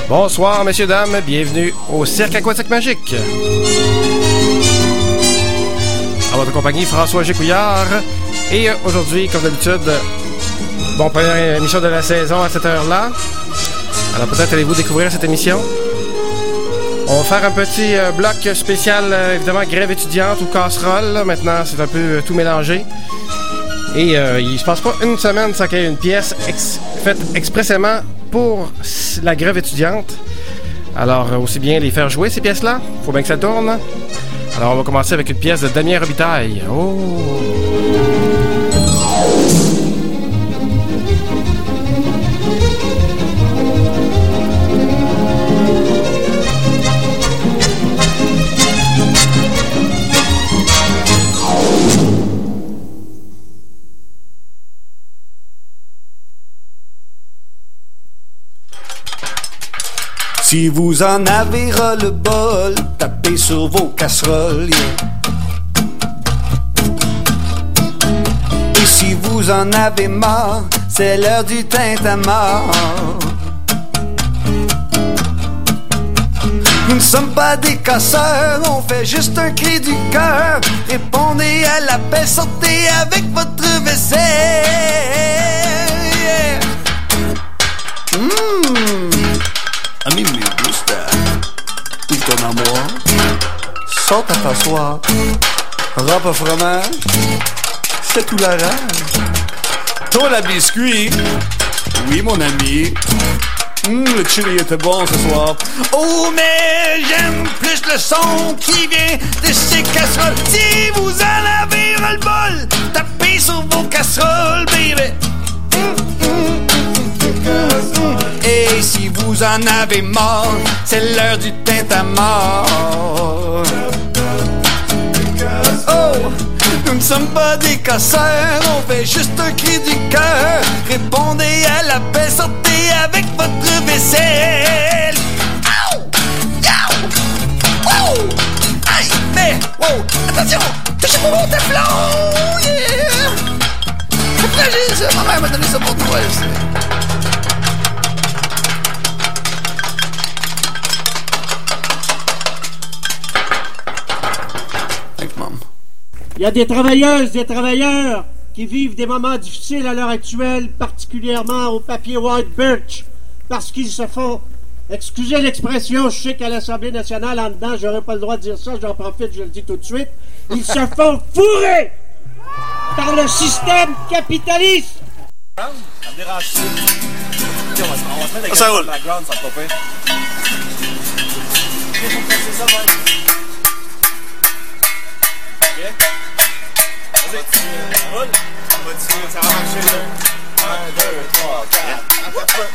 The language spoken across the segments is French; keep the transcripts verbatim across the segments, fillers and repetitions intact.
Bonsoir, messieurs, dames, bienvenue au Cirque Aquatique Magique. À votre compagnie, François Gécouillard. Et aujourd'hui, comme d'habitude, bon, première émission de la saison à cette heure-là. Alors peut-être allez-vous découvrir cette émission. On va faire un petit euh, bloc spécial, euh, évidemment, grève étudiante ou casserole. Maintenant, c'est un peu euh, tout mélangé. Et euh, il se passe pas une semaine sans qu'il y ait une pièce ex- faite expressément pour la grève étudiante. Alors, euh, aussi bien les faire jouer, ces pièces-là. Faut bien que ça tourne. Alors, on va commencer avec une pièce de Damien Robitaille. Oh! Si vous en avez ras le bol, tapez sur vos casseroles. Et si vous en avez marre, c'est l'heure du tintamarre. Nous ne sommes pas des casseurs, on fait juste un cri du cœur. Répondez à l'appel, sortez avec votre vaisselle. Mmh. A mí me gusta. Y ton amour. Saute à t'asseoir. Râpe au fromage. C'est tout la rage. Toi la biscuit. Oui mon ami. Mmh, le chili était bon ce soir. Oh mais j'aime plus le son qui vient de ces casseroles. Si vous en avez ras le bol, tapez sur vos casseroles, baby. Et si vous en avez marre, c'est l'heure du tintamarre. Oh, nous ne sommes pas des casseurs, on fait juste un cri du cœur. Répondez à l'appel, sortez avec votre vaisselle. Ow! Yow! Oh! Aïe! Mais! Wow! Attention! Touchez pas mon téflon! Yeah! C'est fragile ça! Ma mère m'a donné ça pour toi, je sais. Il y a des travailleuses, des travailleurs qui vivent des moments difficiles à l'heure actuelle, particulièrement au papier White Birch, parce qu'ils se font, excusez l'expression, je sais qu'à l'Assemblée nationale, en dedans, j'aurais pas le droit de dire ça, j'en profite, je le dis tout de suite, ils se font fourrer par le système capitaliste. Ça me dérange. On va se mettre avec ça roule. Background, ça va pas faire. Il faut presser ça, ouais. Ok. Vas-y, ça roule. Ça va marcher, là. un, deux, trois, quatre. un, deux, trois,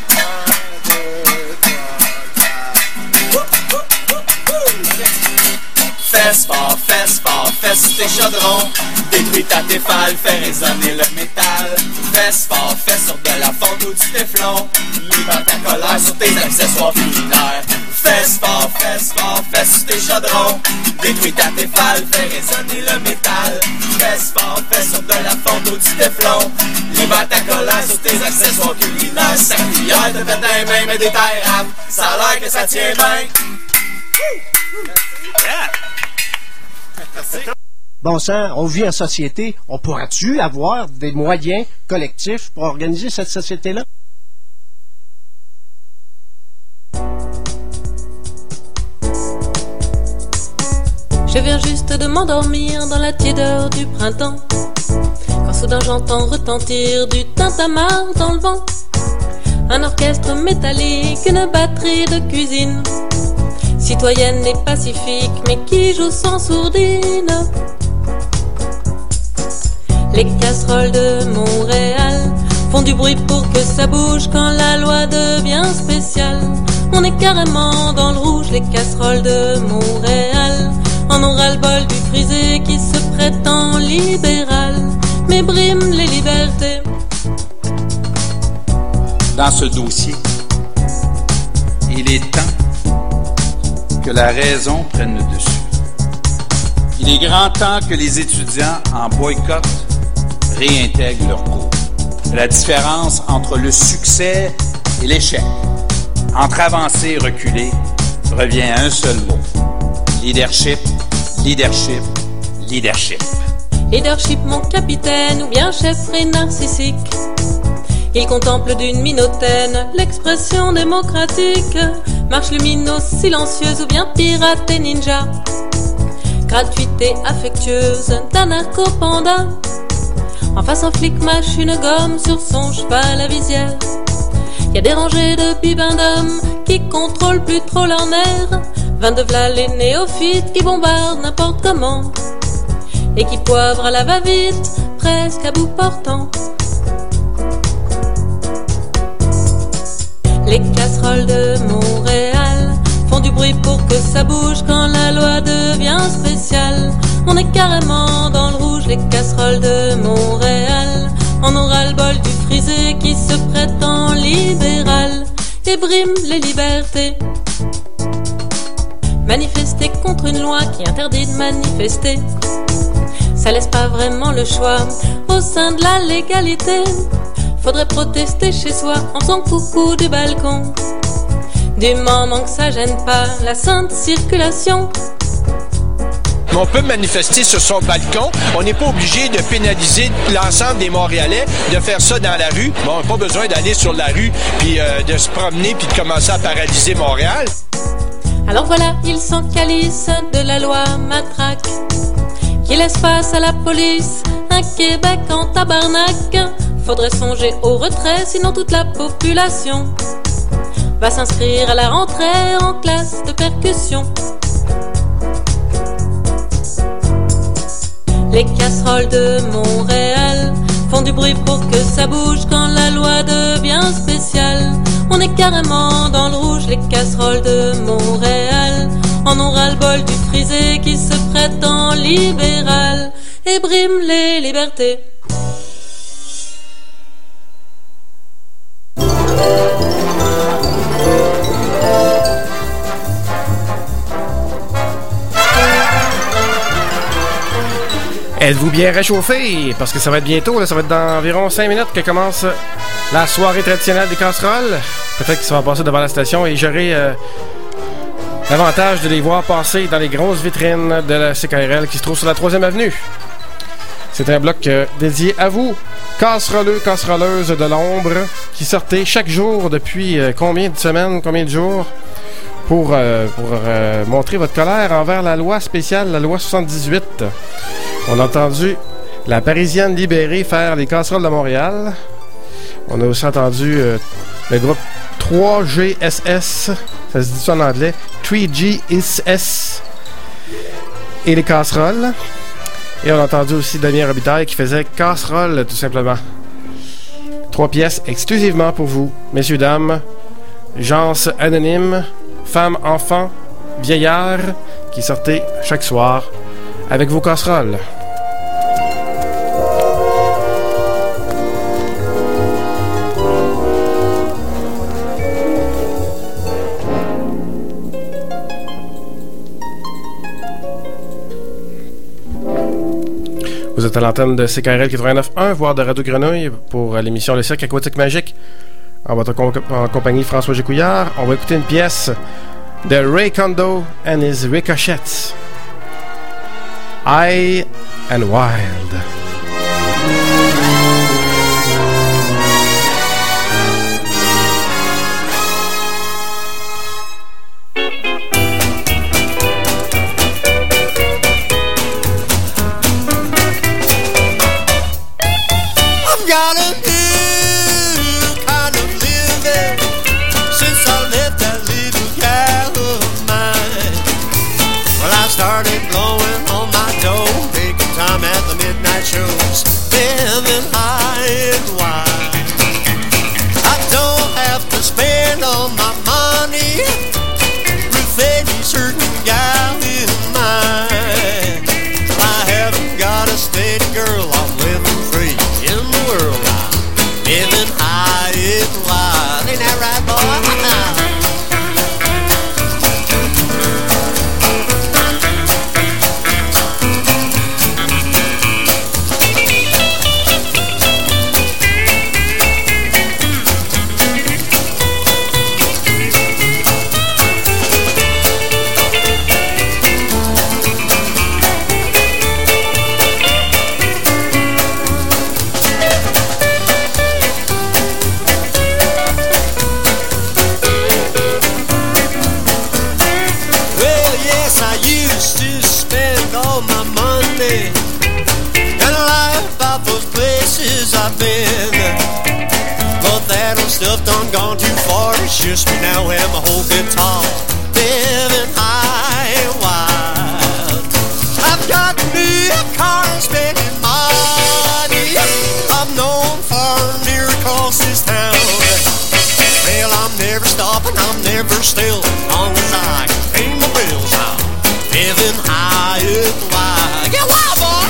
quatre. Fesse fort, fesse fort, fesse tes chaudrons. Détruis ta téfale, fais résonner le métal. Fesse fort, fesse sur de la fonte ou du téflon. Libère ta colère sur tes accessoires culinaires. Fesse fort, fesse fort, fesse sur tes chaudrons. Détruis ta téfale, fais résonner le métal. Fesse fort, fesse sur de la fonte ou du téflon. Libère ta colère sur tes accessoires culinaires. Sa cuillère te fait des mains, mais des terres. Ça a l'air que ça tient bien. Yeah. Bon sang, on vit en société, on pourra-tu avoir des moyens collectifs pour organiser cette société-là? Je viens juste de m'endormir dans la tiédeur du printemps, quand soudain j'entends retentir du tintamarre dans le vent. Un orchestre métallique, une batterie de cuisine, citoyenne et pacifique, mais qui joue sans sourdine. Les casseroles de Montréal font du bruit pour que ça bouge quand la loi devient spéciale. On est carrément dans le rouge, les casseroles de Montréal en ont ras-le-bol du frisé qui se prétend libéral, mais brime les libertés. Dans ce dossier, il est temps que la raison prenne le dessus. Il est grand temps que les étudiants en boycott réintègrent leurs cours. La différence entre le succès et l'échec Entre avancer et reculer, revient un seul mot. Leadership, leadership, leadership. Leadership, mon capitaine, ou bien chefferie narcissique. Il contemple d'une minotaine l'expression démocratique. Marche lumineuse, silencieuse, ou bien pirate et ninja. Gratuité affectueuse d'un narco-panda. En face, un flic mâche une gomme sur son cheval à visière. Y a des rangées de bibins d'hommes qui contrôlent plus trop leurs nerfs. vingt-deux v'là les néophytes qui bombardent n'importe comment et qui poivrent à la va-vite, presque à bout portant. Les casseroles de Montréal font du bruit pour que ça bouge quand la loi devient spéciale. On est carrément dans le rouge, les casseroles de Montréal. On aura le bol du frisé qui se prétend libéral et brime les libertés. Manifester contre une loi qui interdit de manifester, ça laisse pas vraiment le choix au sein de la légalité. Faudrait protester chez soi en faisant coucou du balcon, du moment que ça gêne pas la sainte circulation. On peut manifester sur son balcon. On n'est pas obligé de pénaliser l'ensemble des Montréalais, de faire ça dans la rue. Bon, on n'a pas besoin d'aller sur la rue puis euh, de se promener puis de commencer à paralyser Montréal. Alors voilà, ils s'encalissent de la loi matraque qui laisse face à la police, un Québec en tabarnak. Faudrait songer au retrait, sinon toute la population va s'inscrire à la rentrée en classe de percussion. Les casseroles de Montréal font du bruit pour que ça bouge quand la loi devient spéciale. On est carrément dans le rouge, les casseroles de Montréal. En ont ras-le-bol du frisé qui se prétend libéral et brime les libertés. Êtes-vous bien réchauffé? Parce que ça va être bientôt, là, ça va être dans environ cinq minutes que commence la soirée traditionnelle des casseroles. Peut-être qu'ils vont passer devant la station et j'aurai euh, l'avantage de les voir passer dans les grosses vitrines de la C K R L qui se trouve sur la troisième avenue. C'est un bloc euh, dédié à vous, casseroleux, casseroleuses de l'ombre, qui sortez chaque jour depuis euh, combien de semaines, combien de jours, pour, euh, pour euh, montrer votre colère envers la loi spéciale, la loi soixante-dix-huit. On a entendu la Parisienne libérée faire les casseroles de Montréal. On a aussi entendu euh, le groupe trois G S S, ça se dit ça en anglais, trois G S S, et les casseroles. Et on a entendu aussi Damien Robitaille qui faisait casserole, tout simplement. Trois pièces exclusivement pour vous, messieurs, dames, gens anonymes, femmes, enfants, vieillards, qui sortaient chaque soir avec vos casseroles. Vous êtes à l'antenne de C K R L quatre-vingt-neuf point un, voire de Radio Grenouille, pour l'émission Le Cirque Aquatique Magique, en votre com- en compagnie de François Gécouillard. On va écouter une pièce de Ray Kondo and his Ricochets, High and Wild. Got a new kind of living since I left that little gal of mine. Well, I started blowing on my dough, taking time at the midnight shows, living high and wide. I don't have to spend all my money with any certain gal in mind. I haven't got a steady girl, I'm living free in the world. I'm living high and wild. Ain't that right, boy? I've been. But that old stuff done gone too far. It's just me now and my whole guitar. Living high and wild. I've got me a car and spending money. I'm known for near across this town. Well, I'm never stopping, I'm never still. As long as I can pay my bills, I'm living high and wild. Get wild, boy!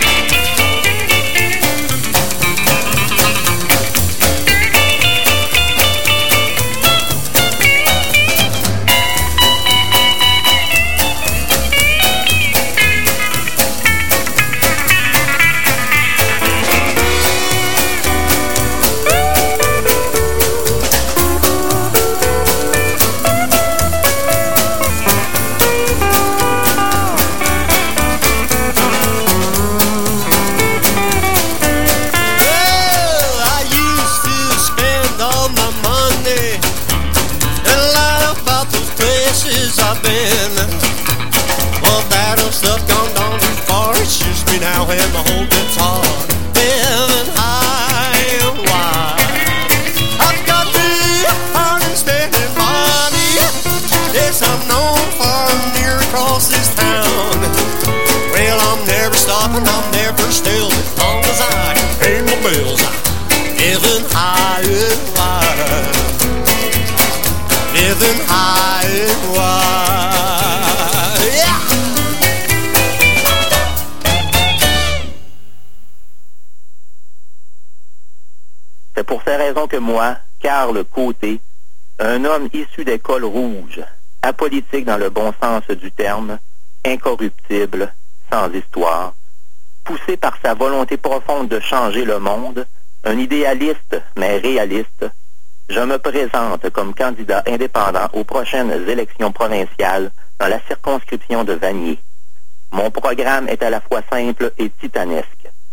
I've been. Well, that old stuff gone down too far. It's just me now and my whole guitar. Living high and wild. I've got me a heart and spending money. Yes, I'm known far near across this town. Well, I'm never stopping, I'm never still. As long as I can pay my bills, I'm living high and wild. Living high and wild, yeah! C'est pour ces raisons que moi, Karl Côté, un homme issu des cols rouges, apolitique dans le bon sens du terme, incorruptible, sans histoire, poussé par sa volonté profonde de changer le monde, un idéaliste mais réaliste, je me présente comme candidat indépendant aux prochaines élections provinciales dans la circonscription de Vanier. Mon programme est à la fois simple et titanesque.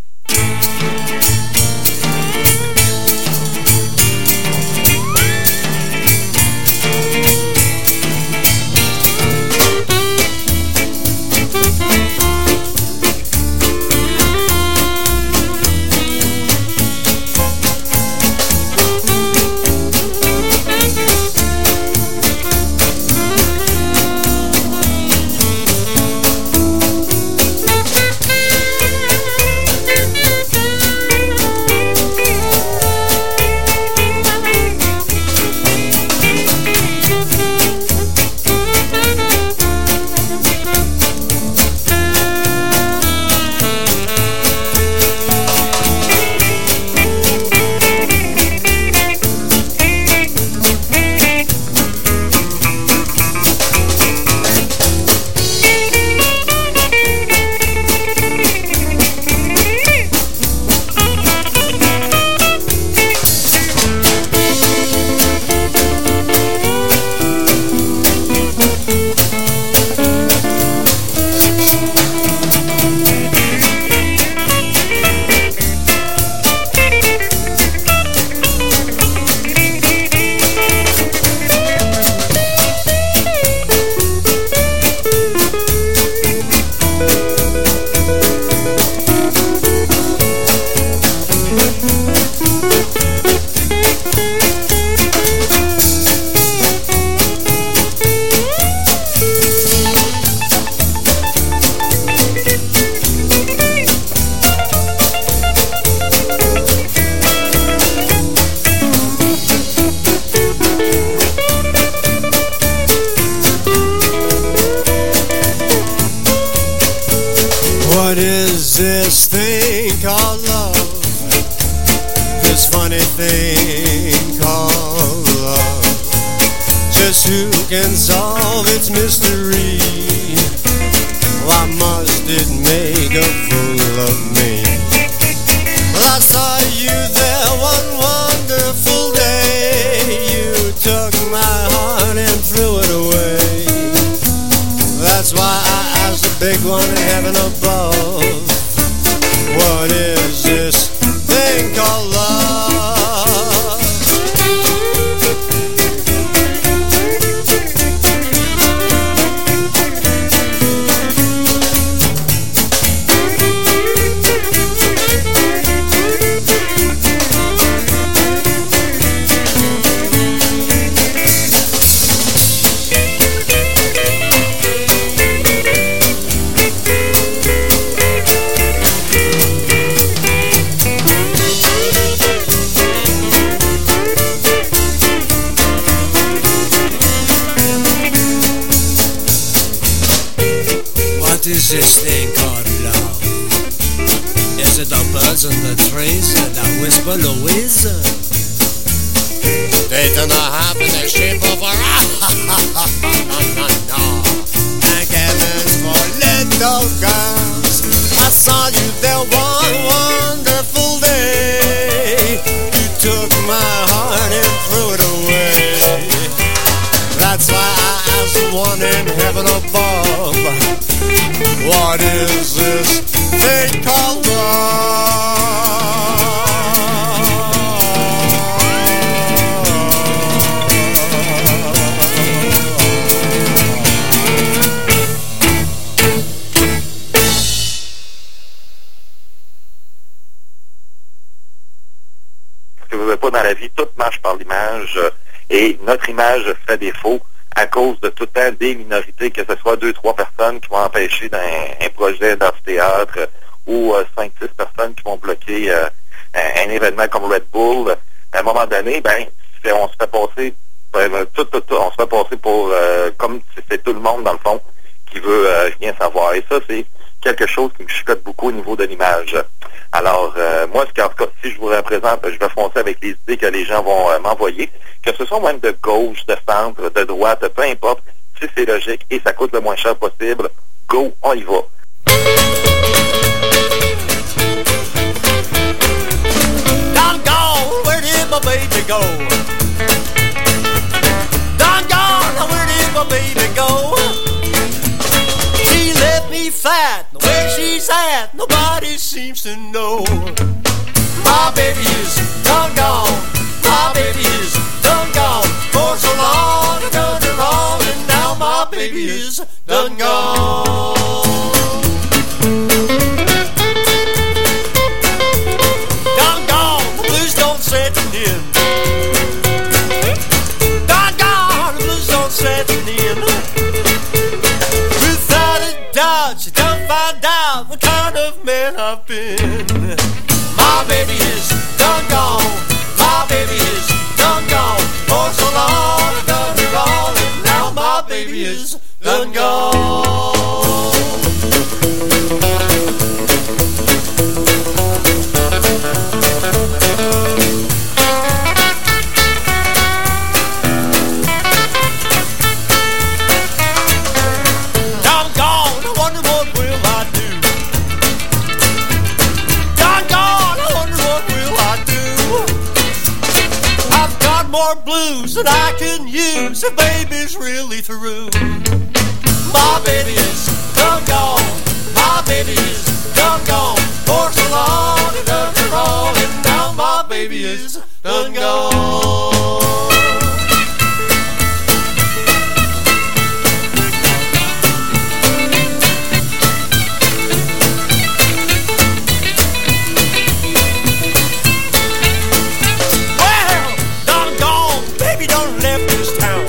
What is this thing called love? This funny thing called love. Just who can solve its mystery? Why must it make a fool of me? Well, I saw you there one wonderful day. You took my heart and threw it away. That's why I asked the big one in heaven above, what is this thing called love? the trace and I whisper Louise. Taking the hop in the shape of a and cabins for little girls. I saw you there one wonderful day. You took my heart and threw it away. That's why I asked the one in heaven above, what is this thing called love? Si vous ne voulez pas dans la vie, tout marche par l'image et notre image fait défaut à cause de tout le temps des minorités, que ce soit deux, trois personnes qui vont empêcher d'un un projet d'amphithéâtre ou euh, cinq, six personnes qui vont bloquer euh, un, un événement comme Red Bull. À un moment donné, ben, on se fait passer, ben, tout, tout, tout, on se fait passer pour euh, comme si c'est tout le monde dans le fond qui veut euh, rien savoir. Et ça, c'est quelque chose qui me chicote beaucoup au niveau de l'image. Alors, euh, moi, en tout cas, si je vous représente, je vais foncer avec les idées que les gens vont euh, m'envoyer, que ce soit même de gauche, de centre, de droite, peu importe, si c'est logique et ça coûte le moins cher possible, go, on y va. Doggone, where did my baby go? Doggone, where did my baby go? She left me flat, where she's at, nobody seems to know. My baby is done gone, my baby is done gone. For so long I done her wrong, and now my baby is done gone. Done gone, the blues don't set in. Done gone, the blues don't set in. Without a doubt, she done find out what kind of man I've been. My baby is done gone, my baby is done gone. For so long I've done her wrong, and now my baby is done gone. I'm gone, I wonder what will I do? I'm gone, I wonder what will I do? I've got more blues than I can use, the baby's really through. My baby is done gone, my baby is done gone. For so long I've done her wrong, and now my baby is done gone. Well, done gone, baby done left this town.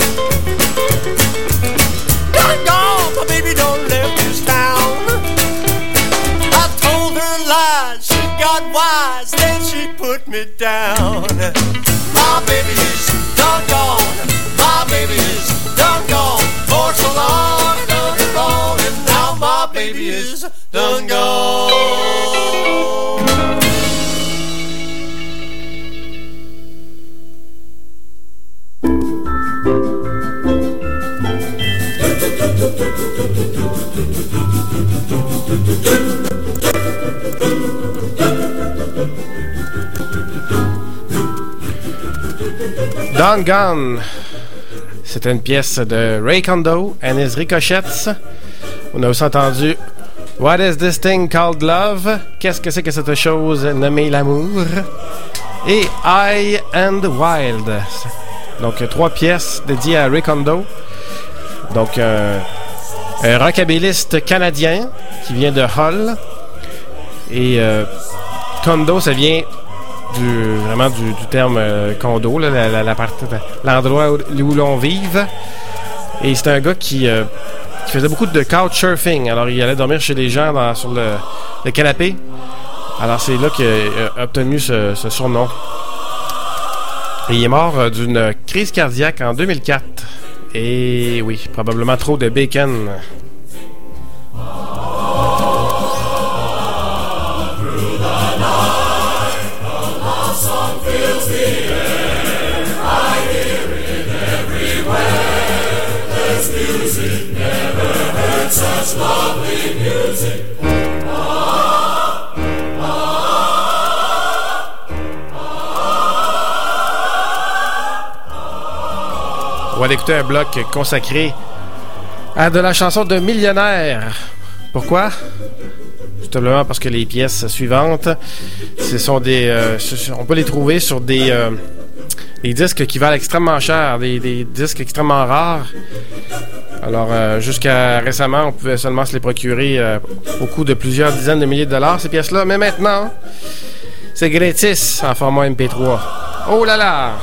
Done gone, my baby done left this town. I told her lies, she got wise, then she put me down. My baby is done gone, my baby is done gone. For so long I done her wrong, and now my baby is done gone. Done Gone. C'était une pièce de Ray Kondo and his Ricochettes. On a aussi entendu What is this thing called love? Qu'est-ce que c'est que cette chose nommée l'amour? Et High and Wild. Donc trois pièces dédiées à Ray Kondo. Donc euh, un rockabiliste canadien qui vient de Hull. Et euh, Kondo, ça vient du, vraiment du, du terme euh, condo, là, la, la, la partie, l'endroit où, où l'on vive. Et c'est un gars qui, euh, qui faisait beaucoup de couchsurfing. Alors il allait dormir chez les gens dans, sur le, le canapé. Alors c'est là qu'il a obtenu ce, ce surnom. Et il est mort euh, d'une crise cardiaque en deux mille quatre. Et oui, probablement trop de bacon. Through the night. On va écouter un bloc consacré à de la chanson de Millionnaire. Pourquoi? Tout simplement parce que les pièces suivantes, ce sont des, euh, on peut les trouver sur des, euh, des disques qui valent extrêmement cher, des, des disques extrêmement rares. Alors, euh, jusqu'à récemment, on pouvait seulement se les procurer euh, au coût de plusieurs dizaines de milliers de dollars, ces pièces-là. Mais maintenant, c'est gratis en format M P trois. Oh là là!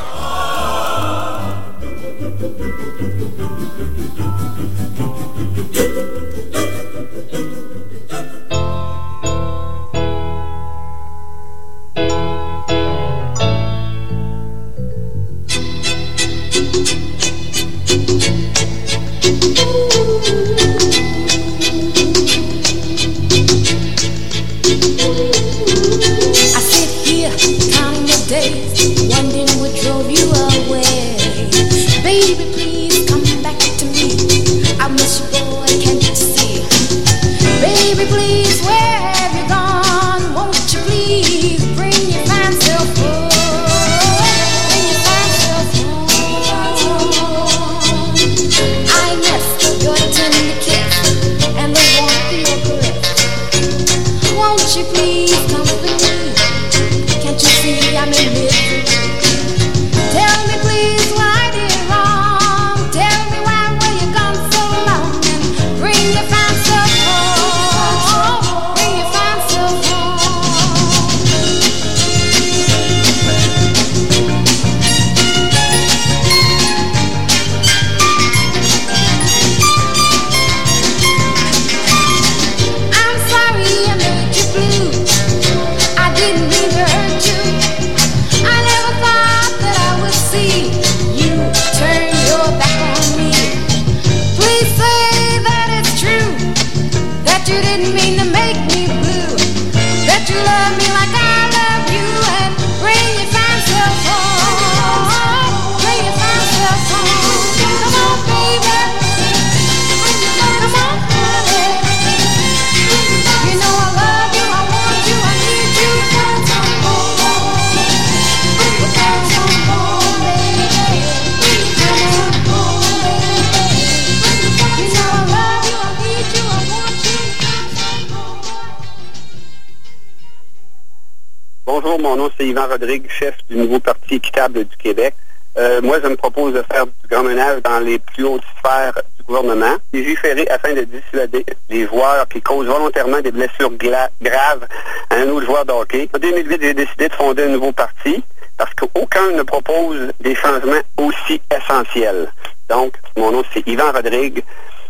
Bonjour, mon nom c'est Yvan Rodrigue, chef du nouveau Parti équitable du Québec. Euh, moi, je me propose de faire du grand ménage dans les plus hautes sphères du gouvernement. Légiférer afin de dissuader les joueurs qui causent volontairement des blessures gla- graves à un autre joueur de hockey. En deux mille huit, j'ai décidé de fonder un nouveau parti parce qu'aucun ne propose des changements aussi essentiels. Donc, mon nom c'est Yvan Rodrigue,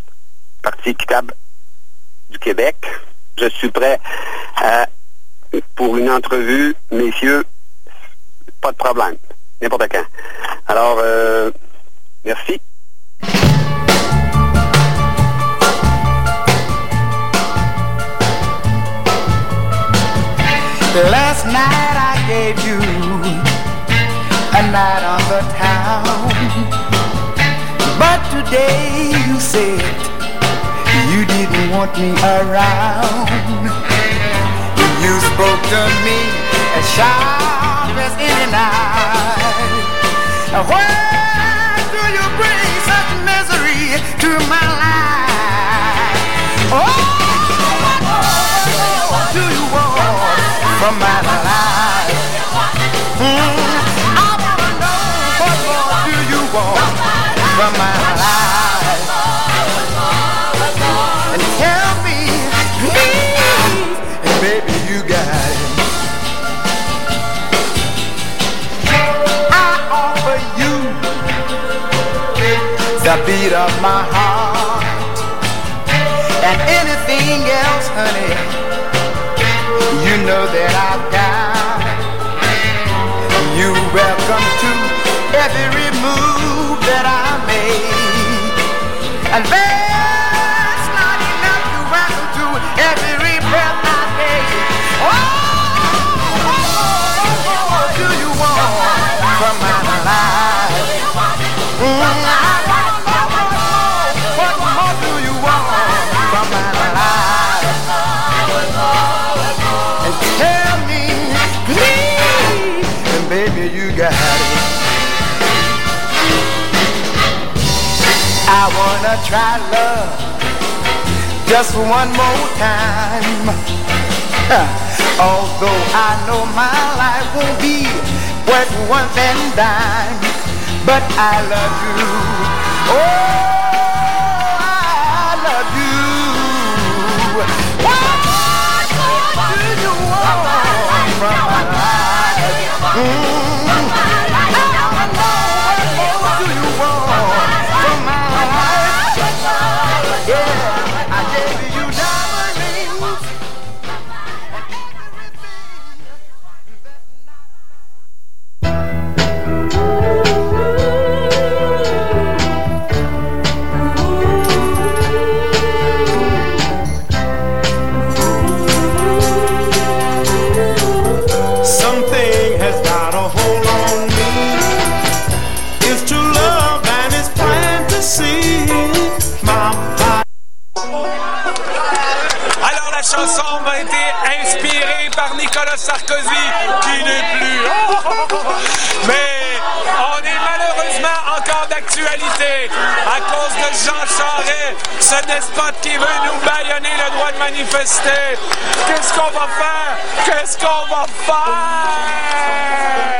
Parti équitable du Québec. Je suis prêt à pour une entrevue, messieurs, pas de problème, n'importe quand. Alors, euh, merci. Last night I gave you a night on the town, but today you said you didn't want me around. You spoke to me as sharp as any knife. Why do you bring such misery to my life? Oh, what do you want from my life? Mm, I wanna know what more do you want from my life? And tell me, please, and baby, you got it. I offer you the beat of my heart, and anything else, honey, you know that I've got. You welcome to every move that I make, and that's not enough to welcome to every breath I take. Oh, what more do you want from my life? Mm, I want to know what more do you want from my life? And tell me, please, and baby, you got it. I wanna try love just one more time. Although I know my life won't be worth one and dime, but I love you. Oh, I love you. What do you want from my life? Mm. What do you want from my life? Yeah, I gave you diamond rings. La chanson m'a été inspirée par Nicolas Sarkozy, qui n'est plus. Mais on est malheureusement encore d'actualité à cause de Jean Charest, ce despote qui veut nous bâillonner le droit de manifester. Qu'est-ce qu'on va faire? Qu'est-ce qu'on va faire?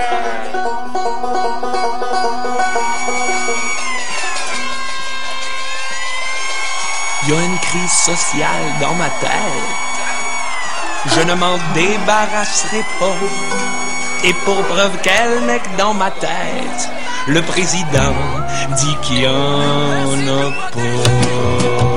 Il y a une crise sociale dans ma tête. Je ne m'en débarrasserai pas. Et pour preuve qu'elle n'est que dans ma tête, le président dit qu'il y en a pas.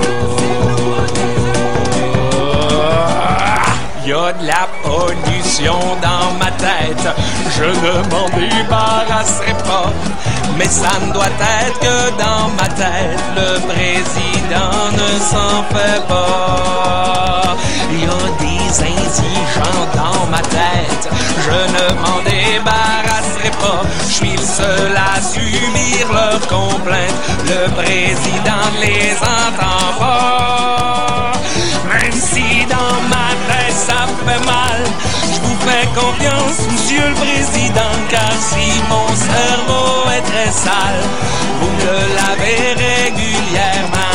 Il y a de la pollution dans ma tête, je ne m'en débarrasserai pas. Mais ça ne doit être que dans ma tête, le président ne s'en fait pas. Il y a des indigents dans ma tête, je ne m'en débarrasserai pas. Je suis le seul à subir leurs complaintes, le président ne les entend pas. Même si dans ma tête ça fait mal, je vous fais confiance, monsieur le président, car si mon cerveau est très sale, vous me le lavez régulièrement.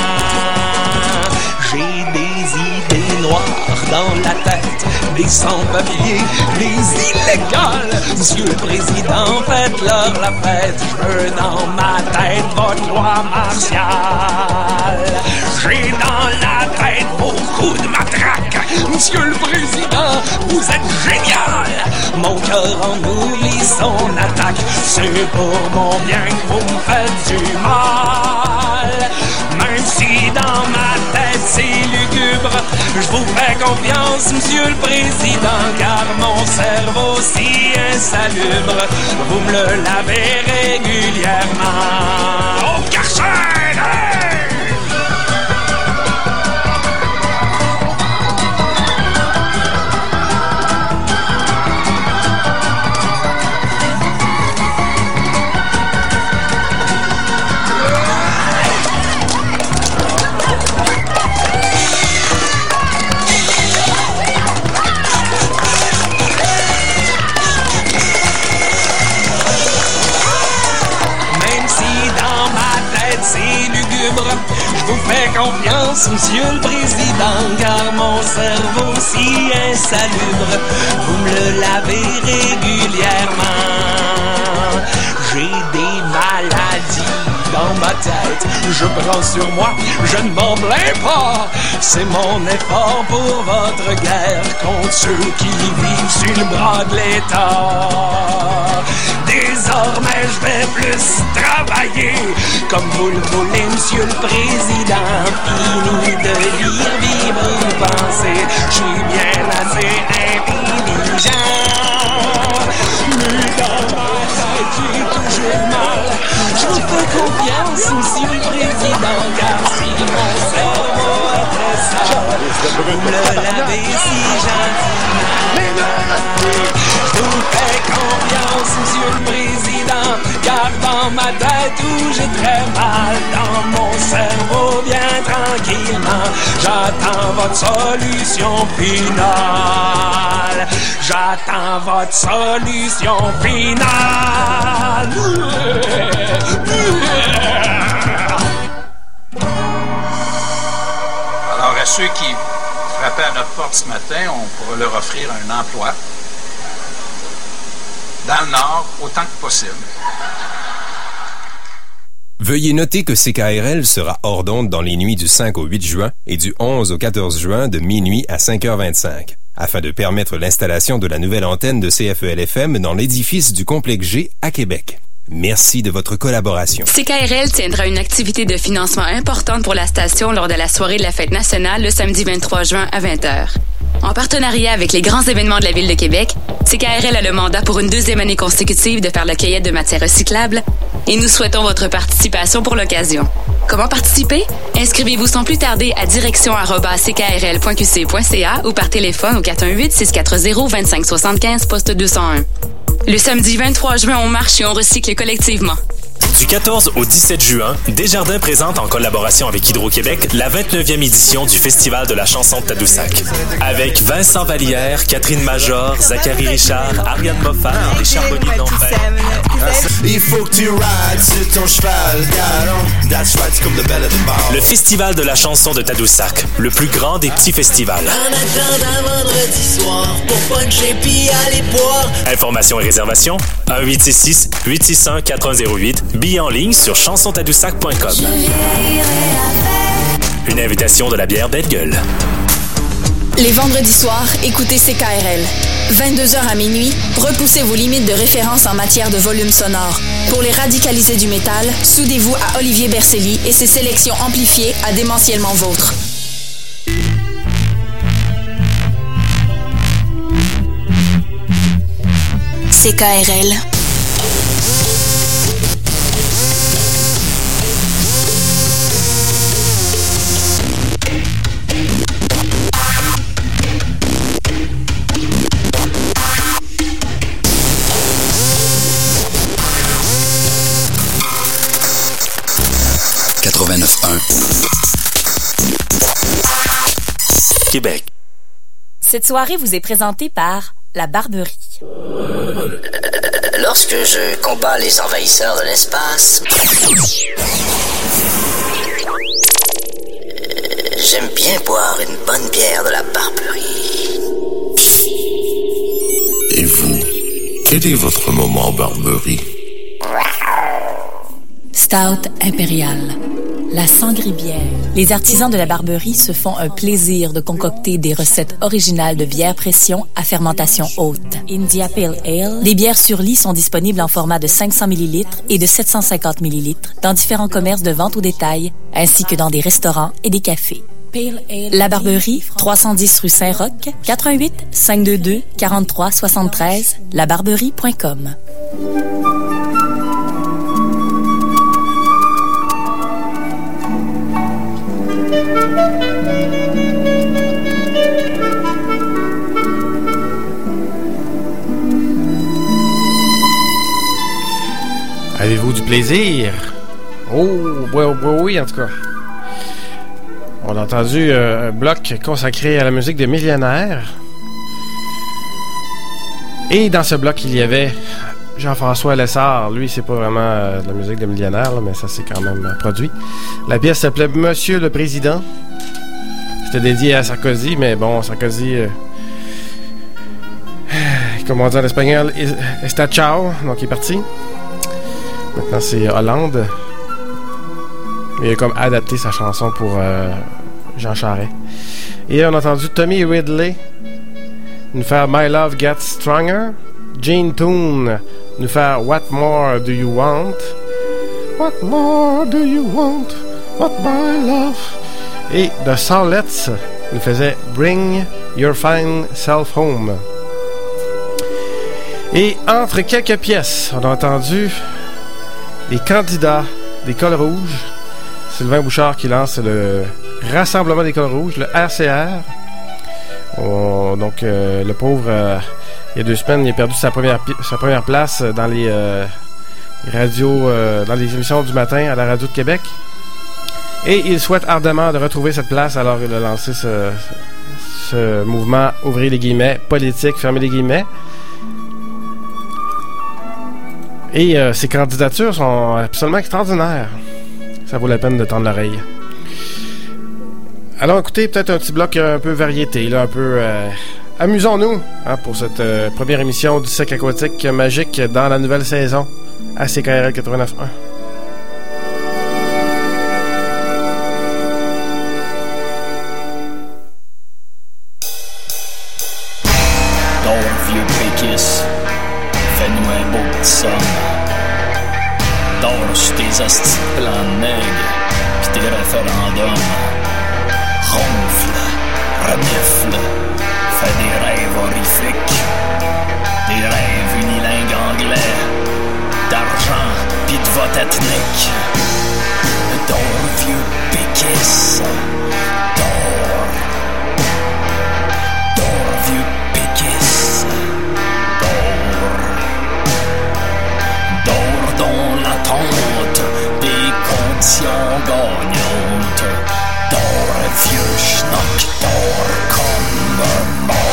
J'ai des idées noires dans la tête, des sans-papiers, des illégales. Monsieur le président, faites-leur la fête, je veux dans ma tête votre loi martiale. J'ai dans la tête beaucoup de matraques. Monsieur le président, vous êtes génial. Mon cœur en oublie son attaque. C'est pour mon bien que vous me faites du mal. Même si dans ma tête c'est lugubre, je vous fais confiance, monsieur le président, car mon cerveau si insalubre, vous me le lavez régulièrement. Oh, Karcher! Hey! Je vous fais confiance, monsieur le président, car mon cerveau si insalubre, vous me le lavez régulièrement. J'ai des maladies dans ma tête, je prends sur moi, je ne m'en plains pas. C'est mon effort pour votre guerre contre ceux qui vivent sur le bras de l'État. Désormais je vais plus travailler comme vous le voulez, monsieur le président. Fini de lire, vivre ou penser, je suis bien assez intelligent. Mais dans ma tête j'ai toujours mal. Je vous fais confiance, monsieur le président, car si mon cerveau est très sale, vous me le lavez si gentiment. Je vous fais confiance, monsieur le président, car dans ma tête où j'ai très mal, dans mon cerveau bien tranquillement, j'attends votre solution finale. J'attends votre solution finale. ceux qui frappaient à notre porte ce matin, on pourra leur offrir un emploi dans le Nord autant que possible. Veuillez noter que C K R L sera hors d'onde dans les nuits du cinq au huit juin et du onze au quatorze juin de minuit à cinq heures vingt-cinq, afin de permettre l'installation de la nouvelle antenne de C F E L F M dans l'édifice du Complexe G à Québec. Merci de votre collaboration. C K R L tiendra une activité de financement importante pour la station lors de la soirée de la fête nationale le samedi vingt-trois juin à vingt heures. En partenariat avec les grands événements de la Ville de Québec, C K R L a le mandat pour une deuxième année consécutive de faire la cueillette de matières recyclables et nous souhaitons votre participation pour l'occasion. Comment participer? Inscrivez-vous sans plus tarder à direction arobase c k r l point q c point c a ou par téléphone au quatre un huit, six quatre zéro, deux cinq sept cinq, poste deux cent un. Le samedi vingt-trois juin, on marche et on recycle collectivement. Du quatorze au dix-sept juin, Desjardins présente en collaboration avec Hydro-Québec la vingt-neuvième édition du Festival de la chanson de Tadoussac. Avec Vincent Vallière, Catherine Major, Zachary Richard, Ariane Moffat, les Charbonniers de l'Enfer. Il faut que tu rides sur ton cheval, garon. That's right, c'est comme le bel de bord. Le Festival de la chanson de Tadoussac, le plus grand des petits festivals. En attendant vendredi soir, pour puncher puis aller boire. Informations et réservations, un huit six six, huit six un, quatre un zéro huit. Billets en ligne sur chanson tadoussac point com. Une invitation de la bière Belle Gueule. Les vendredis soirs, écoutez C K R L. vingt-deux heures à minuit, repoussez vos limites de référence en matière de volume sonore. Pour les radicalisés du métal, soudez-vous à Olivier Bercelli et ses sélections amplifiées à démentiellement vôtres. C K R L. quatre-vingt-neuf un Québec. Cette soirée vous est présentée par La Barberie. Lorsque je combats les envahisseurs de l'espace, j'aime bien boire une bonne bière de la Barberie. Et vous, quel est votre moment Barberie? Stout Impérial, la sangribière. Les artisans de la Barberie se font un plaisir de concocter des recettes originales de bière pression à fermentation haute. India Pale Ale. Les bières sur lit sont disponibles en format de cinq cents millilitres et de sept cent cinquante millilitres dans différents commerces de vente au détail, ainsi que dans des restaurants et des cafés. La Barberie, trois cent dix rue Saint-Roch, quatre un huit, cinq deux deux, quarante-trois soixante-treize, labarberie point com. Avez-vous du plaisir? Oh, oui, oui, oui, en tout cas. On a entendu euh, un bloc consacré à la musique des millionnaires. Et dans ce bloc, il y avait Jean-François Lessard. Lui, c'est pas vraiment euh, de la musique des millionnaires, là, mais ça, c'est quand même euh, produit. La pièce s'appelait Monsieur le Président. C'était dédié à Sarkozy, mais bon, Sarkozy... Euh, comme on dit en espagnol, está ciao, donc il est parti. Maintenant, c'est Hollande. Il a comme adapté sa chanson pour euh, Jean Charest. Et on a entendu Tommy Ridley nous faire My Love Gets Stronger. Gene Toon nous faire What More Do You Want? What more do you want? What my love? Et The Sawlets nous faisait Bring Your Fine Self Home. Et entre quelques pièces, on a entendu les candidats des cols rouges. Sylvain Bouchard qui lance le Rassemblement des cols rouges, le R C R. On, donc, euh, le pauvre, euh, il y a deux semaines, il a perdu sa première, sa première place dans les, euh, les radios, euh, dans les émissions du matin à la Radio de Québec. Et il souhaite ardemment de retrouver cette place, alors il a lancé ce, ce mouvement, ouvrez les guillemets, politique, fermez les guillemets. Et euh, ces candidatures sont absolument extraordinaires. Ça vaut la peine de tendre l'oreille. Alors écoutez, peut-être un petit bloc un peu variété, là, un peu... Euh, amusons-nous hein, pour cette euh, première émission du Cercle aquatique magique dans la nouvelle saison à C K R L quatre-vingt-neuf point un. Fais-nous un beau petit somme. Dors sur tes hosties de plans de nègre pis tes référendums. Ronfle, renifle, fais des rêves horrifiques. Des rêves unilingues anglais, d'argent pis de vote ethnique. Dors, vieux péquisse, dors. Dors, vieux péquisse. Dors dans l'attente des conditions gagnantes. Dors, vieux schnock, dors comme un mort.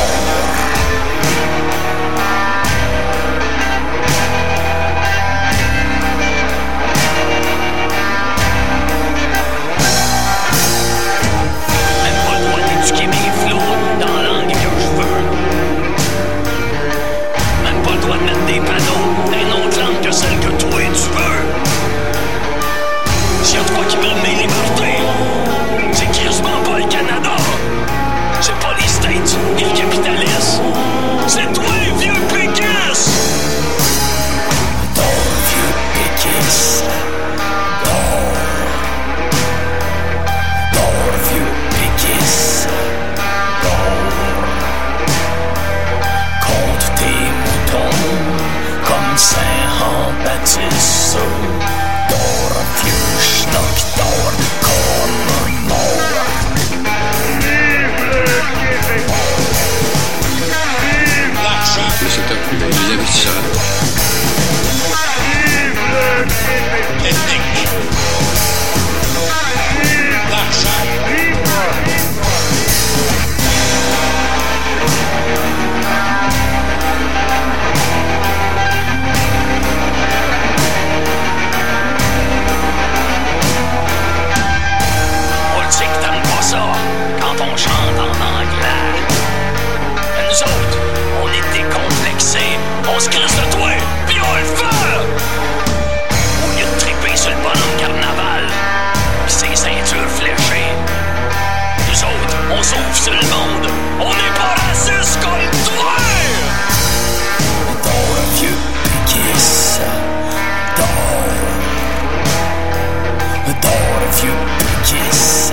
Même pas le droit d'éduquer mes flots dans la langue que je veux. Même pas le droit de mettre des panneaux dans une autre langue que celle que toi tu veux. S'il y a trois qui brûlent mes libertés, c'est quasiment pas le Canada. C'est pas les States ni le capitalisme. C'est toi, vieux péquisse. Dors, vieux péquisse. Dors. Dors, vieux péquisse. Dors. Compte tes moutons comme Saint-Jean-Baptiste. Dors, vieux schnock, dors comme un mort. Vive le Québec! Vive l'argent! C'est un plus les investisseurs. Vive le Québec! Ethnique! Vive l'argent! Vive! Quand on chante en anglais. Et nous autres, on est décomplexés. On se crisse de toi, pis on le fait. Au lieu de triper sur le bonhomme carnaval pis ses ceintures fléchées, nous autres, on s'ouvre sur le monde. On n'est pas racistes comme toi. Dors, vieux péquisse. Dors. Dors, vieux péquisse.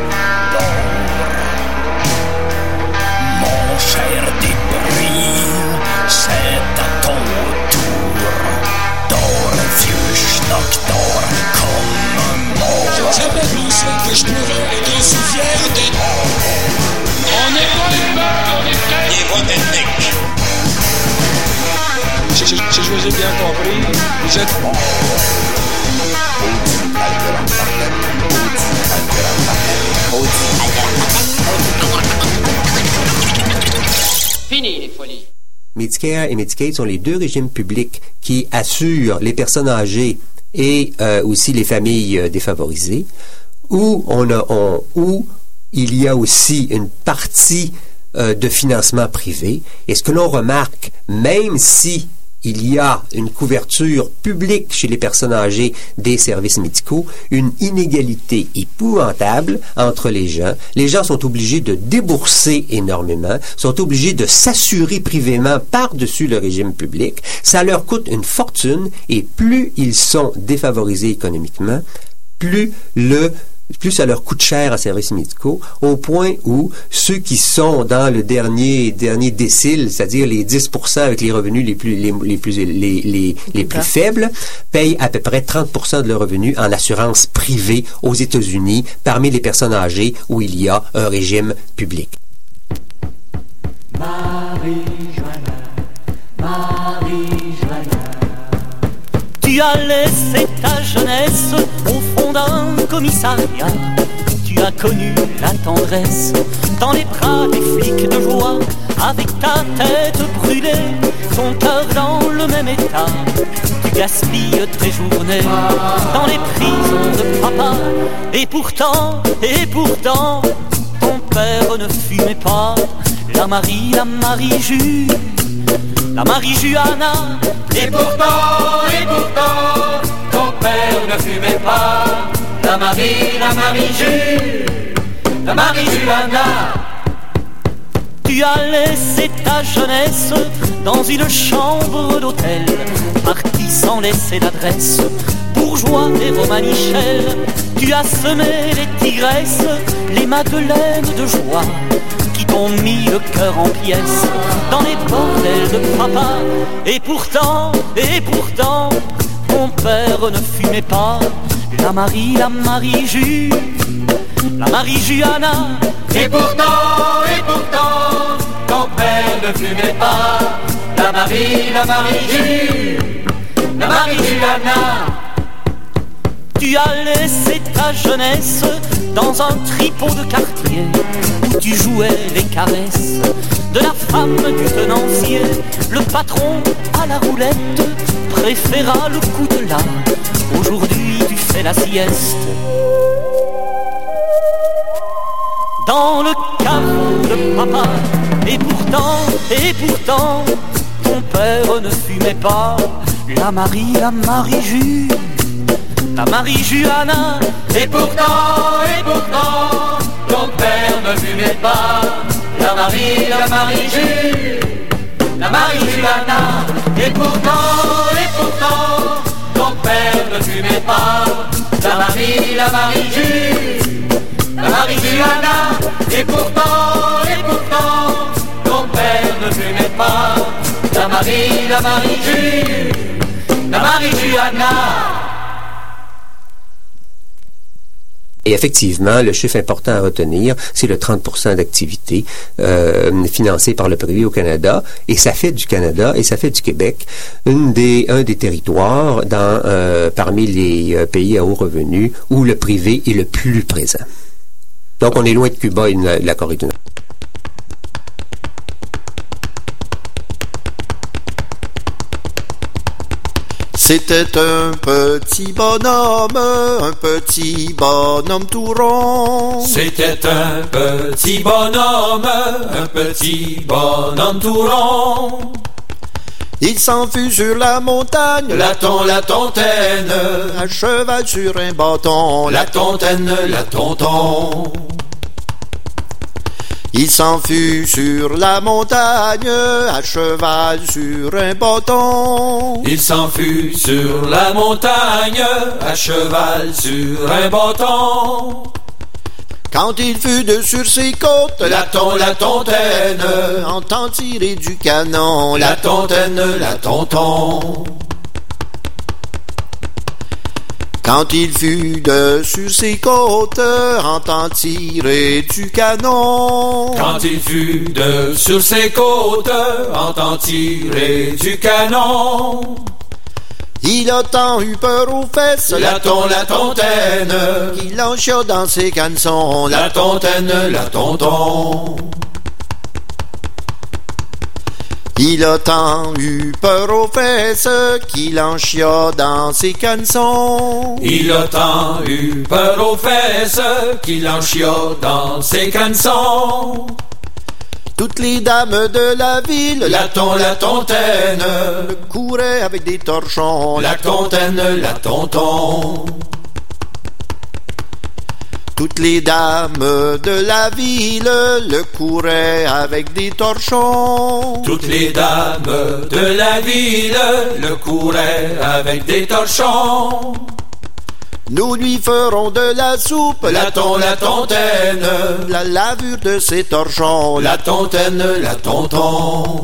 Mon cher débris, c'est à ton tour. Dors, vieux schnock, dors comme un mort. Je savais bien que je pourrais être aussi fier d'être. On n'est pas les beurs, on est prêts. Les votes ethniques. Si, si, si je vous ai bien compris, vous êtes... Fini les folies. Medicare et Medicaid sont les deux régimes publics qui assurent les personnes âgées et euh, aussi les familles euh, défavorisées, où on a on, où il y a aussi une partie euh, de financement privé. Et ce que l'on remarque, même si il y a une couverture publique chez les personnes âgées des services médicaux, une inégalité épouvantable entre les gens. Les gens sont obligés de débourser énormément, sont obligés de s'assurer privément par-dessus le régime public. Ça leur coûte une fortune et plus ils sont défavorisés économiquement, plus le plus ça leur coûte cher à services médicaux, au point où ceux qui sont dans le dernier dernier décile, c'est-à-dire les dix pour cent avec les revenus les plus les, les plus les les, les plus faibles, payent à peu près trente pour cent de leurs revenus en assurance privée aux États-Unis, parmi les personnes âgées où il y a un régime public. Marie-Joanna, Marie-Joanna, tu as laissé ta jeunesse au fond d'un commissariat. Tu as connu la tendresse dans les bras des flics de joie, avec ta tête brûlée, ton cœur dans le même état. Tu gaspilles tes journées dans les prisons de papa. Et pourtant, et pourtant, père ne fumait pas. La Marie, la Marie-Ju, la Marie-Juana. Et pourtant, et pourtant, ton père ne fumait pas. La Marie, la Marie-Ju, la Marie-Juana. Tu as laissé ta jeunesse dans une chambre d'hôtel, parti sans laisser d'adresse, bourgeois et romanichel. Tu as semé les tigresses, les madeleines de joie, qui t'ont mis le cœur en pièces dans les bordels de papa. Et pourtant, et pourtant, ton père ne fumait pas. La Marie, la Marie-Ju, la Marie-Juana. Et pourtant, et pourtant, ton père ne fumait pas. La Marie, la Marie-Ju, la Marie-Juana. Tu as laissé ta jeunesse dans un tripot de quartier où tu jouais les caresses de la femme du tenancier. Le patron à la roulette préféra le coup de là. Aujourd'hui tu fais la sieste dans le caveau de papa. Et pourtant, et pourtant, ton père ne fumait pas. La Marie, la Marie-Ju, la Marie-Juana. Et pourtant, et pourtant, ton père ne fumait pas. La Marie, la Marie-Ju, la Marie-Juana. Et pourtant, et pourtant, ton père ne fumait pas. La Marie, la Marie-Ju, la Marie-Juana. Et pourtant, et pourtant, ton père ne fumait pas. La Marie, la Marie-Ju, la Marie-Juana. Et effectivement, le chiffre important à retenir, c'est le trente pour cent d'activités euh, financées par le privé au Canada. Et ça fait du Canada et ça fait du Québec une des, un des territoires dans, euh, parmi les euh, pays à haut revenu où le privé est le plus présent. Donc, on est loin de Cuba et de la Corée du Nord. C'était un petit bonhomme, un petit bonhomme tout rond. C'était un petit bonhomme, un petit bonhomme tout rond. Il s'en fut sur la montagne, la ton, la tontaine, à cheval sur un bâton, la tontaine, la tonton. Il s'en fut sur la montagne, à cheval sur un bâton. Il s'en fut sur la montagne, à cheval sur un bâton. Quand il fut de sur ses côtes, la ton, la tontaine, entend tirer du canon, la tontaine, la tonton. Quand il fut de sur ses côtes, entend tirer du canon. Quand il fut de sur ses côtes, entend tirer du canon. Il a tant eu peur aux fesses, la ton, la tontaine, qu'il en chia dans ses cançons, la tontaine, la tonton. Il a tant eu peur aux fesses qu'il en chia dans ses cançons. Il a tant eu peur aux fesses qu'il en chia dans ses cançons. Toutes les dames de la ville, la ton, la tontaine, couraient avec des torchons, la tontaine, la tonton. Toutes les dames de la ville le couraient avec des torchons. Toutes les dames de la ville le couraient avec des torchons. Nous lui ferons de la soupe, la ton, la tontaine, la lavure de ses torchons, la tontaine, la tonton.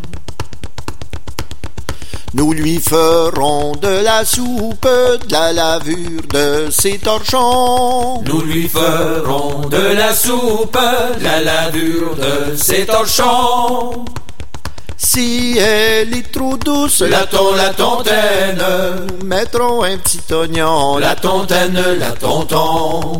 Nous lui ferons de la soupe, de la lavure de ses torchons. Nous lui ferons de la soupe, de la lavure de ses torchons. Si elle est trop douce, la ton, la tontaine, nous mettrons un petit oignon, la tontaine, la tonton.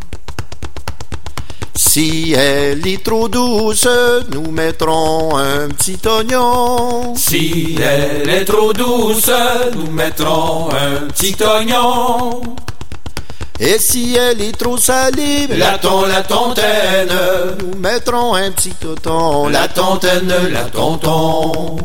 Si elle est trop douce, nous mettrons un petit oignon. Si elle est trop douce, nous mettrons un petit oignon. Et si elle est trop salée, la ton, la tontaine, nous mettrons un petit coton. La tontaine, la tonton.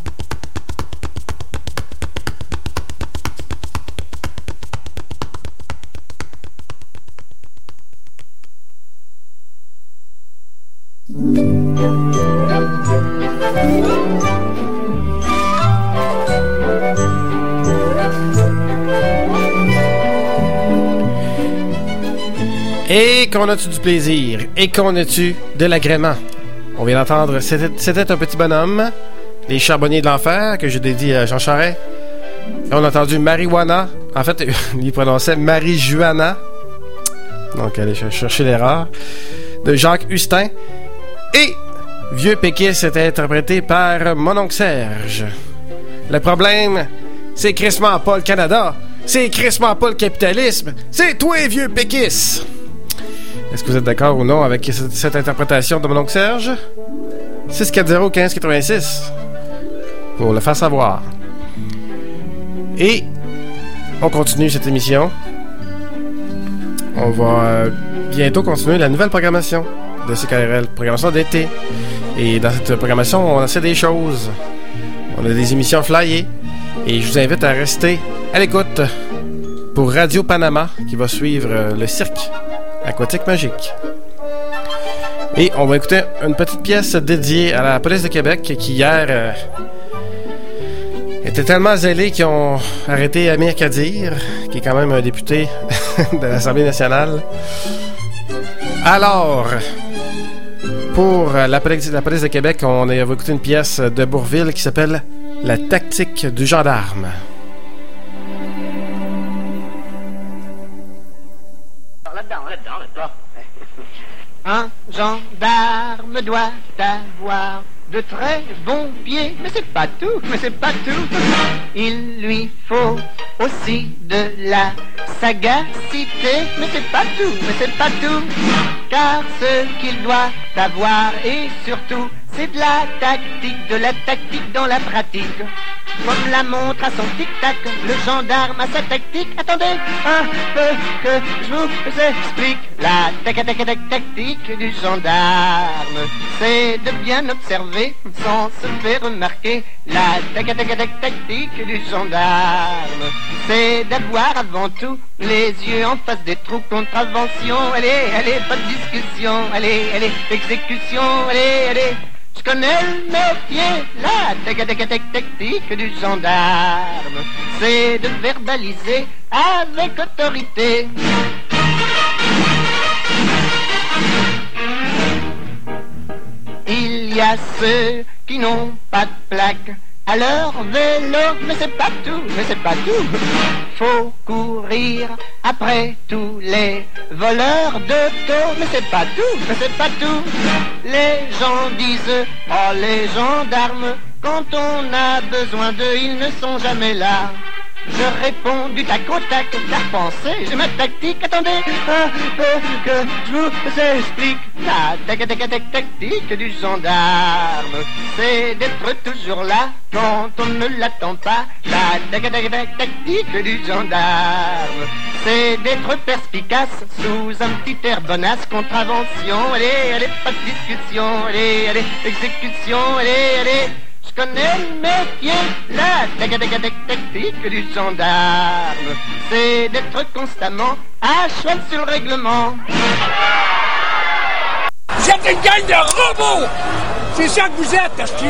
Et qu'on a-tu du plaisir? Et qu'on a-tu de l'agrément? On vient d'entendre C'était, c'était un petit bonhomme, Les Charbonniers de l'Enfer, que je dédie à Jean Charest. Et on a entendu Marijuana. En fait, il prononçait Marijuana. Donc, allez chercher l'erreur. De Jacques Hustin. Et Vieux Péquis était interprété par Mon oncle Serge. Le problème, c'est crissement pas le Canada. C'est crissement pas le capitalisme. C'est toi, Vieux Péquis. Est-ce que vous êtes d'accord ou non avec cette, cette interprétation de Mon oncle Serge? six quatre zéro quinze quatre-vingt-six pour le faire savoir. Et on continue cette émission. On va euh, bientôt continuer la nouvelle programmation de C K R L, programmation d'été. Et dans cette programmation, on essaie des choses. On a des émissions flyées. Et je vous invite à rester à l'écoute pour Radio Panama qui va suivre euh, le cirque aquatique magique. Et on va écouter une petite pièce dédiée à la police de Québec qui hier euh, était tellement zélée qu'ils ont arrêté Amir Kadir, qui est quand même un député de l'Assemblée nationale. Alors, pour la police, la police de Québec, on a écouté une pièce de Bourvil qui s'appelle « La tactique du gendarme ». Là-dedans, là-dedans, là-dedans. Un gendarme doit avoir de très bons pieds, mais c'est pas tout, mais c'est pas tout. Il lui faut aussi de la sagacité, mais c'est pas tout, mais c'est pas tout. Car ce qu'il doit avoir, et surtout, c'est de la tactique, de la tactique dans la pratique. Comme la montre à son tic-tac, le gendarme a sa tactique. Attendez un peu que je vous explique. La tac-tac-tac-tactique du gendarme, c'est de bien observer sans se faire remarquer. La tac-tac-tac-tactique du gendarme, c'est d'avoir avant tout les yeux en face des trous. Contravention, allez, allez, pas de discussion. Allez, allez, exécution, allez, allez. Je connais le métier, la tac-tac-tac-tactique du gendarme, c'est de verbaliser avec autorité. Il y a ceux qui n'ont pas de plaque à leur vélo, mais c'est pas tout, mais c'est pas tout. Faut courir après tous les voleurs d'auto, mais c'est pas tout, mais c'est pas tout. Les gens disent, oh les gendarmes, quand on a besoin d'eux, ils ne sont jamais là. Je réponds du tac au tac, car pensez, j'ai ma tactique. Attendez un peu que je vous explique. La tac-tac-tac-tactique du gendarme, c'est d'être toujours là quand on ne l'attend pas. La tac-tac-tac-tactique du gendarme, c'est d'être perspicace sous un petit air bonasse. Contravention, allez, allez, pas de discussion. Allez, allez, exécution, allez, allez. Je connais le métier, la tac-tac-tac-tactique du gendarme, c'est d'être constamment à cheval sur le règlement. Vous êtes une gang de robots! C'est ça que vous êtes, Asti!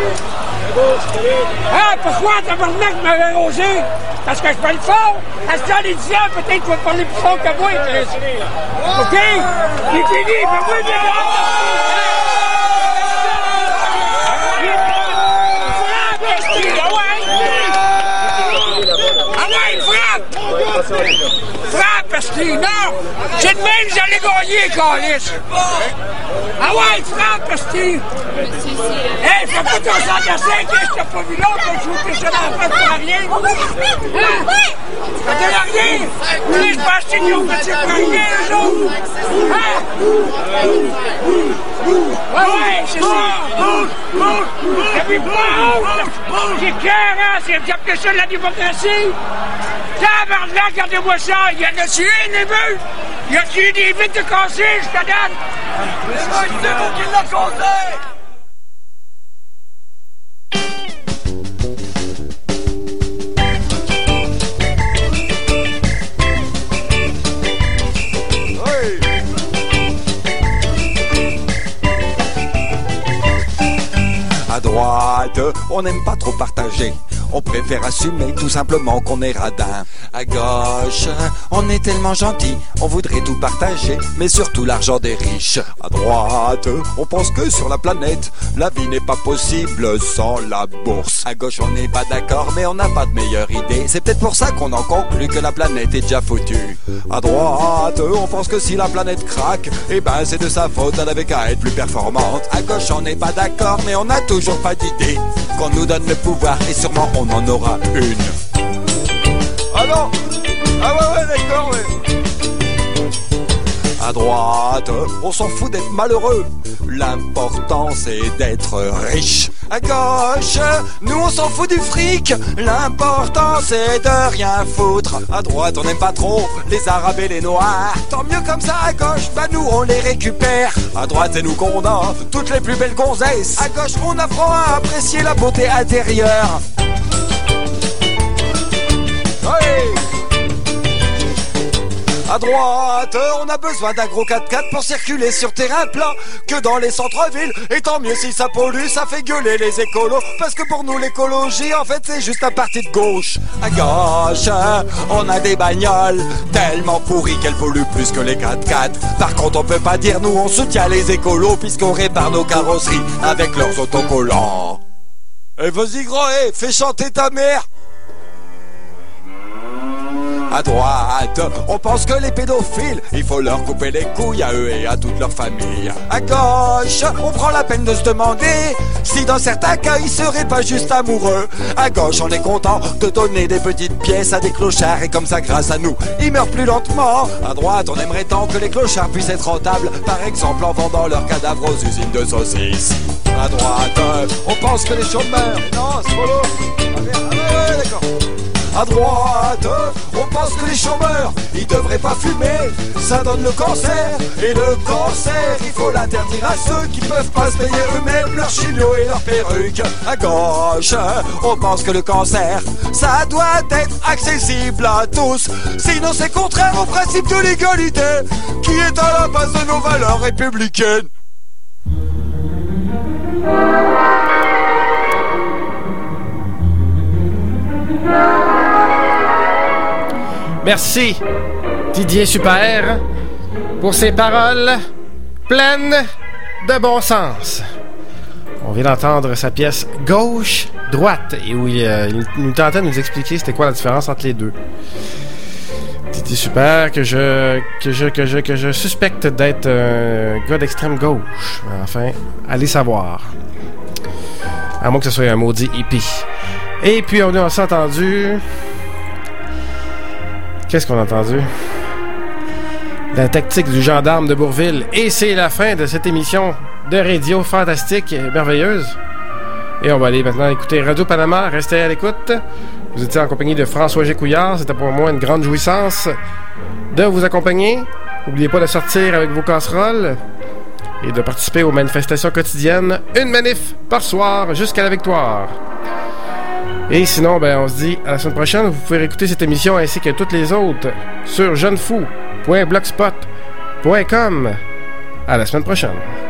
Ah, pourquoi tabarnak m'avait rosé? Parce que je parle fort? À ce temps, les dix ans, peut-être que je vais parler plus fort que moi, Chris. OK? Il est fini, mais moi, bien frappe, Asti! Non! J'ai de même, vous allez gagner, Calis! Ah ouais, frappe, Asti! Hey, fais pas ton sang de cinq, je t'ai pas vu l'autre, je vous fais ça dans la face pour rien! Hein? Ça te donne rien! Vous voulez que je passe chez nous, mais c'est pas rien, eux autres! Hein? Ouais, ouais, c'est ça! T'as vu pas honte? C'est clair, hein? C'est bien que ça de la démocratie! Tabarnak, regardez-moi ça! Il y en a-tu un, neveu? Y a-tu des vitres de cassé, je te donne? C'est vous qui l'a causé! À droite, on n'aime pas trop partager. On préfère assumer tout simplement qu'on est radin. À gauche, on est tellement gentil, on voudrait tout partager, mais surtout l'argent des riches. À droite, on pense que sur la planète, la vie n'est pas possible sans la bourse. À gauche, on n'est pas d'accord, mais on n'a pas de meilleure idée. C'est peut-être pour ça qu'on en conclut que la planète est déjà foutue. À droite, on pense que si la planète craque, eh ben c'est de sa faute, elle avait qu'à être plus performante. À gauche, on n'est pas d'accord, mais on n'a toujours pas d'idée. Qu'on nous donne le pouvoir et sûrement on en aura une. Ah non! Ah ouais, ouais, d'accord, ouais. À droite, on s'en fout d'être malheureux. L'important c'est d'être riche. À gauche, nous on s'en fout du fric. L'important c'est de rien foutre. À droite, on n'aime pas trop les arabes et les noirs. Tant mieux comme ça. À gauche, bah nous on les récupère. À droite, c'est nous qu'on a toutes les plus belles gonzesses. À gauche, on apprend à apprécier la beauté intérieure. Ouais. À droite, on a besoin d'un gros quatre-quatre pour circuler sur terrain plat que dans les centres-villes. Et tant mieux si ça pollue, ça fait gueuler les écolos. Parce que pour nous l'écologie, en fait, c'est juste un parti de gauche. À gauche, on a des bagnoles tellement pourries qu'elles polluent plus que les quatre-quatre. Par contre, on peut pas dire nous on soutient les écolos puisqu'on répare nos carrosseries avec leurs autocollants. Eh vas-y gros, eh, fais chanter ta mère. À droite, on pense que les pédophiles, il faut leur couper les couilles à eux et à toute leur famille. À gauche, on prend la peine de se demander si dans certains cas ils seraient pas juste amoureux. À gauche, on est content de donner des petites pièces à des clochards et comme ça grâce à nous, ils meurent plus lentement. À droite, on aimerait tant que les clochards puissent être rentables, par exemple en vendant leurs cadavres aux usines de saucisses. À droite, on pense que les chômeurs... Non, c'est follow. Ah, ouais, d'accord. À droite, on pense que les chômeurs, ils devraient pas fumer, ça donne le cancer. Et le cancer, il faut l'interdire à ceux qui peuvent pas se payer eux-mêmes leurs chignots et leurs perruques. À gauche, on pense que le cancer, ça doit être accessible à tous. Sinon c'est contraire au principe de l'égalité, qui est à la base de nos valeurs républicaines. Merci, Didier Super, pour ces paroles pleines de bon sens. On vient d'entendre sa pièce Gauche-Droite, et où il, euh, il nous tentait de nous expliquer c'était quoi la différence entre les deux. Didier Super, que je, que je, que je, que je suspecte d'être un gars d'extrême gauche. Enfin, allez savoir. À moins que ce soit un maudit hippie. Et puis, on a aussi entendu... Qu'est-ce qu'on a entendu? La tactique du gendarme de Bourville. Et c'est la fin de cette émission de radio fantastique et merveilleuse. Et on va aller maintenant écouter Radio Panama. Restez à l'écoute. Vous étiez en compagnie de François Gécouillard. C'était pour moi une grande jouissance de vous accompagner. N'oubliez pas de sortir avec vos casseroles et de participer aux manifestations quotidiennes. Une manif par soir jusqu'à la victoire. Et sinon, ben, on se dit à la semaine prochaine. Vous pouvez réécouter cette émission ainsi que toutes les autres sur jeunefou point blogspot point com. À la semaine prochaine.